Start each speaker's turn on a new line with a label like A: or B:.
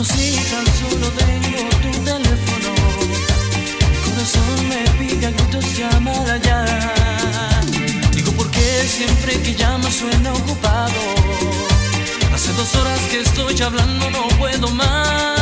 A: Si tan solo tengo tu teléfono, mi corazón me pide a gritos llamar allá. Digo, ¿por qué siempre que llamo suena ocupado? Hace 2 horas que estoy hablando, no puedo más.